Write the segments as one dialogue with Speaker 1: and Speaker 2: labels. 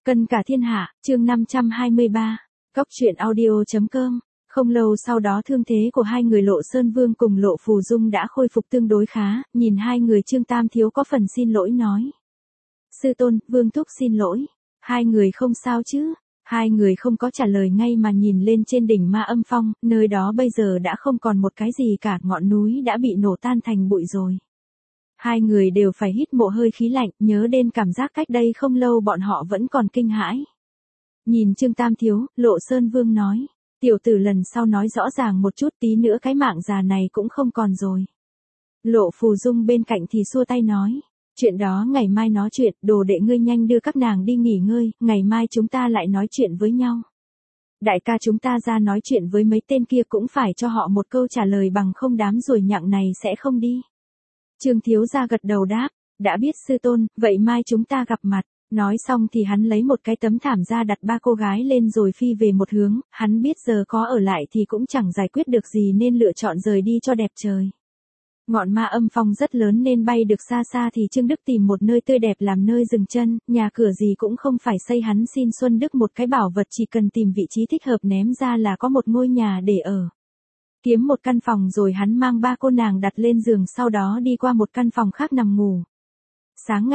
Speaker 1: Cân cả thiên hạ, chương 523. Cóc truyện audio.com. Không lâu sau đó thương thế của hai người Lộ Sơn Vương cùng Lộ Phù Dung đã khôi phục tương đối khá, nhìn hai người Trương Tam Thiếu có phần xin lỗi nói. Sư tôn, Vương Thúc xin lỗi. Hai người không sao chứ? Hai người không có trả lời ngay mà nhìn lên trên đỉnh Ma Âm Phong, nơi đó bây giờ đã không còn một cái gì cả, ngọn núi đã bị nổ tan thành bụi rồi. Hai người đều phải hít một hơi khí lạnh, nhớ đến cảm giác cách đây không lâu bọn họ vẫn còn kinh hãi. Nhìn Trương Tam Thiếu, Lộ Sơn Vương nói, tiểu tử lần sau nói rõ ràng một chút, tí nữa cái mạng già này cũng không còn rồi. Lộ Phù Dung bên cạnh thì xua tay nói, chuyện đó ngày mai nói chuyện, đồ đệ ngươi nhanh đưa các nàng đi nghỉ ngơi, ngày mai chúng ta lại nói chuyện với nhau. Đại ca chúng ta ra nói chuyện với mấy tên kia cũng phải cho họ một câu trả lời, bằng không đám ruồi nhặng này sẽ không đi. Trương Thiếu gia gật đầu đáp, đã biết sư tôn, vậy mai chúng ta gặp mặt. Nói xong thì hắn lấy một cái tấm thảm ra đặt ba cô gái lên rồi phi về một hướng, hắn biết giờ có ở lại thì cũng chẳng giải quyết được gì nên lựa chọn rời đi cho đẹp trời. Ngọn Ma Âm Phong rất lớn nên bay được xa xa thì Trương Đức tìm một nơi tươi đẹp làm nơi dừng chân, nhà cửa gì cũng không phải xây, hắn xin Xuân Đức một cái bảo vật, chỉ cần tìm vị trí thích hợp ném ra là có một ngôi nhà để ở. Kiếm một căn phòng rồi hắn mang ba cô nàng đặt lên giường, sau đó đi qua một căn phòng khác nằm ngủ. Sáng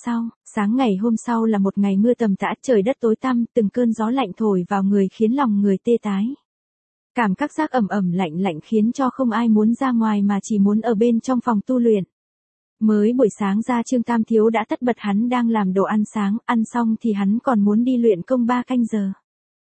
Speaker 1: ngày hôm sau là một ngày mưa tầm tã, trời đất tối tăm, từng cơn gió lạnh thổi vào người khiến lòng người tê tái. Cảm giác ẩm ẩm lạnh lạnh khiến cho không ai muốn ra ngoài mà chỉ muốn ở bên trong phòng tu luyện. Mới buổi sáng ra Trương Tam Thiếu đã tất bật, hắn đang làm đồ ăn sáng, ăn xong thì hắn còn muốn đi luyện công 3 canh giờ.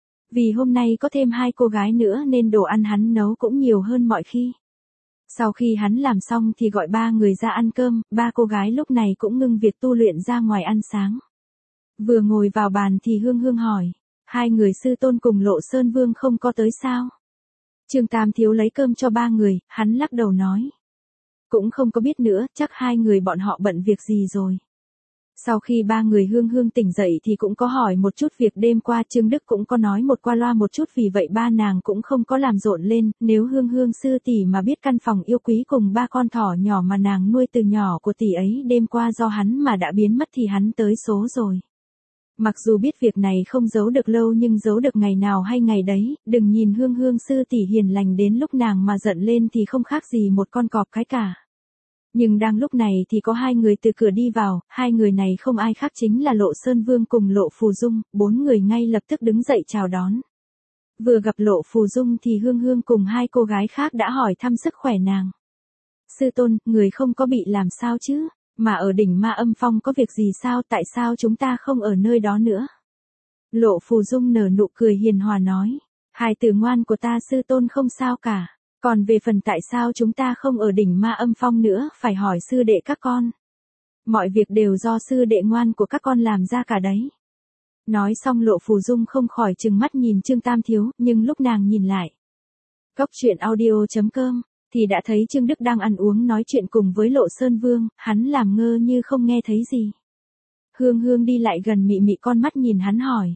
Speaker 1: Vì hôm nay có thêm 2 cô gái nữa nên đồ ăn hắn nấu cũng nhiều hơn mọi khi. Sau khi hắn làm xong thì gọi 3 người ra ăn cơm, 3 cô gái lúc này cũng ngưng việc tu luyện ra ngoài ăn sáng. Vừa ngồi vào bàn thì Hương Hương hỏi, 2 người sư tôn cùng Lộ Sơn Vương không có tới sao? Trương Tam Thiếu lấy cơm cho 3 người, hắn lắc đầu nói. Cũng không có biết nữa, chắc 2 người bọn họ bận việc gì rồi. Sau khi 3 người Hương Hương tỉnh dậy thì cũng có hỏi một chút việc đêm qua, Trương Đức cũng có nói một qua loa một chút, vì vậy ba nàng cũng không có làm rộn lên. Nếu Hương Hương sư tỷ mà biết căn phòng yêu quý cùng 3 con thỏ nhỏ mà nàng nuôi từ nhỏ của tỷ ấy đêm qua do hắn mà đã biến mất thì hắn tới số rồi. Mặc dù biết việc này không giấu được lâu nhưng giấu được ngày nào hay ngày đấy, đừng nhìn Hương Hương sư tỷ hiền lành đến lúc nàng mà giận lên thì không khác gì một con cọp cái cả. Nhưng đang lúc này thì có 2 người từ cửa đi vào, 2 người này không ai khác chính là Lộ Sơn Vương cùng Lộ Phù Dung, 4 người ngay lập tức đứng dậy chào đón. Vừa gặp Lộ Phù Dung thì Hương Hương cùng 2 cô gái khác đã hỏi thăm sức khỏe nàng. Sư tôn, người không có bị làm sao chứ, mà ở đỉnh Ma Âm Phong có việc gì sao, tại sao chúng ta không ở nơi đó nữa? Lộ Phù Dung nở nụ cười hiền hòa nói, hài tử ngoan của ta sư tôn không sao cả. Còn về phần tại sao chúng ta không ở đỉnh Ma Âm Phong nữa, phải hỏi sư đệ các con. Mọi việc đều do sư đệ ngoan của các con làm ra cả đấy. Nói xong Lộ Phù Dung không khỏi trừng mắt nhìn Trương Tam Thiếu, nhưng lúc nàng nhìn lại Cóc truyện audio.com thì đã thấy Trương Đức đang ăn uống nói chuyện cùng với Lộ Sơn Vương, hắn làm ngơ như không nghe thấy gì. Hương Hương đi lại gần mị mị con mắt nhìn hắn hỏi.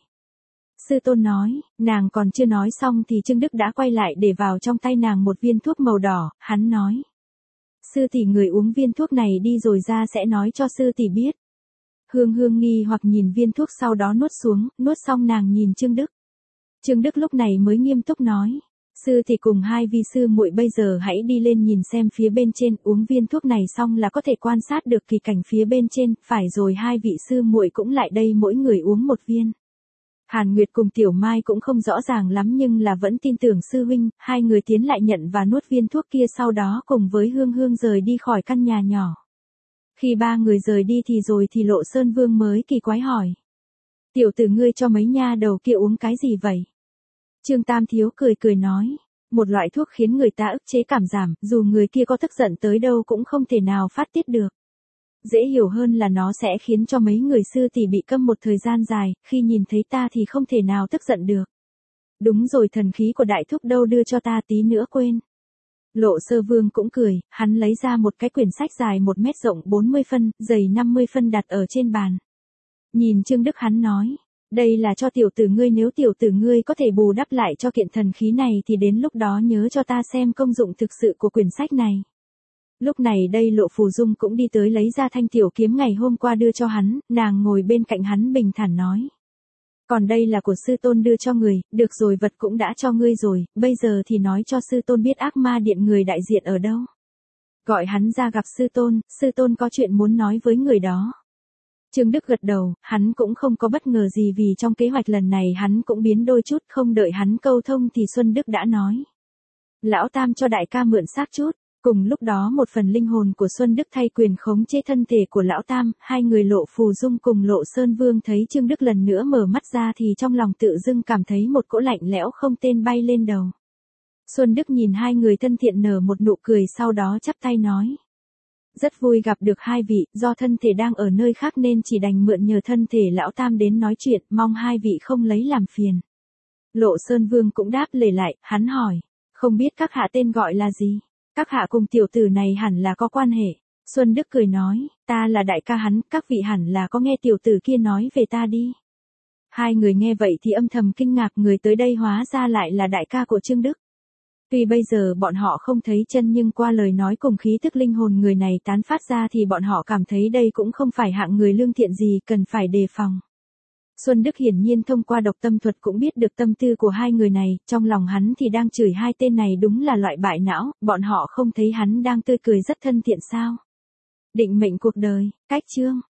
Speaker 1: Sư tôn nói, nàng còn chưa nói xong thì Trương Đức đã quay lại để vào trong tay nàng một viên thuốc màu đỏ, hắn nói. Sư tỷ người uống viên thuốc này đi rồi ra sẽ nói cho sư tỷ biết. Hương Hương nghi hoặc nhìn viên thuốc sau đó nuốt xuống, nuốt xong nàng nhìn Trương Đức. Trương Đức lúc này mới nghiêm túc nói. Sư tỷ cùng 2 vi sư muội bây giờ hãy đi lên nhìn xem phía bên trên, uống viên thuốc này xong là có thể quan sát được kỳ cảnh phía bên trên, phải rồi 2 vị sư muội cũng lại đây mỗi người uống một viên. Hàn Nguyệt cùng Tiểu Mai cũng không rõ ràng lắm nhưng là vẫn tin tưởng sư huynh, 2 người tiến lại nhận và nuốt viên thuốc kia, sau đó cùng với Hương Hương rời đi khỏi căn nhà nhỏ. Khi 3 người rời đi thì Lộ Sơn Vương mới kỳ quái hỏi. Tiểu tử ngươi cho mấy nha đầu kia uống cái gì vậy? Trương Tam Thiếu cười nói, một loại thuốc khiến người ta ức chế cảm giảm, dù người kia có tức giận tới đâu cũng không thể nào phát tiết được. Dễ hiểu hơn là nó sẽ khiến cho mấy người sư tỷ bị câm một thời gian dài, khi nhìn thấy ta thì không thể nào tức giận được. Đúng rồi, thần khí của đại thúc đâu, đưa cho ta tí nữa quên. Lộ Sơ Vương cũng cười, hắn lấy ra một cái quyển sách dài 1 mét rộng 40 phân, dày 50 phân đặt ở trên bàn. Nhìn Trương Đức hắn nói, đây là cho tiểu tử ngươi, nếu tiểu tử ngươi có thể bù đắp lại cho kiện thần khí này thì đến lúc đó nhớ cho ta xem công dụng thực sự của quyển sách này. Lúc này đây Lộ Phù Dung cũng đi tới lấy ra thanh tiểu kiếm ngày hôm qua đưa cho hắn, nàng ngồi bên cạnh hắn bình thản nói. Còn đây là của sư tôn đưa cho người, được rồi vật cũng đã cho ngươi rồi, bây giờ thì nói cho sư tôn biết ác ma điện người đại diện ở đâu. Gọi hắn ra gặp sư tôn có chuyện muốn nói với người đó. Trương Đức gật đầu, hắn cũng không có bất ngờ gì vì trong kế hoạch lần này hắn cũng biến đôi chút, không đợi hắn câu thông thì Xuân Đức đã nói. Lão Tam cho đại ca mượn xác chút. Cùng lúc đó một phần linh hồn của Xuân Đức thay quyền khống chế thân thể của Lão Tam, hai người Lộ Phù Dung cùng Lộ Sơn Vương thấy Trương Đức lần nữa mở mắt ra thì trong lòng tự dưng cảm thấy một cỗ lạnh lẽo không tên bay lên đầu. Xuân Đức nhìn hai người thân thiện nở một nụ cười sau đó chắp tay nói. Rất vui gặp được hai vị, do thân thể đang ở nơi khác nên chỉ đành mượn nhờ thân thể Lão Tam đến nói chuyện, mong hai vị không lấy làm phiền. Lộ Sơn Vương cũng đáp lễ lại, hắn hỏi, không biết các hạ tên gọi là gì? Các hạ cùng tiểu tử này hẳn là có quan hệ. Xuân Đức cười nói, ta là đại ca hắn, các vị hẳn là có nghe tiểu tử kia nói về ta đi. Hai người nghe vậy thì âm thầm kinh ngạc, người tới đây hóa ra lại là đại ca của Trương Đức. Tuy bây giờ bọn họ không thấy chân nhưng qua lời nói cùng khí tức linh hồn người này tán phát ra thì bọn họ cảm thấy đây cũng không phải hạng người lương thiện gì cần phải đề phòng. Xuân Đức hiển nhiên thông qua độc tâm thuật cũng biết được tâm tư của hai người này, trong lòng hắn thì đang chửi hai tên này đúng là loại bại não, bọn họ không thấy hắn đang tươi cười rất thân thiện sao. Định mệnh cuộc đời, cách chương.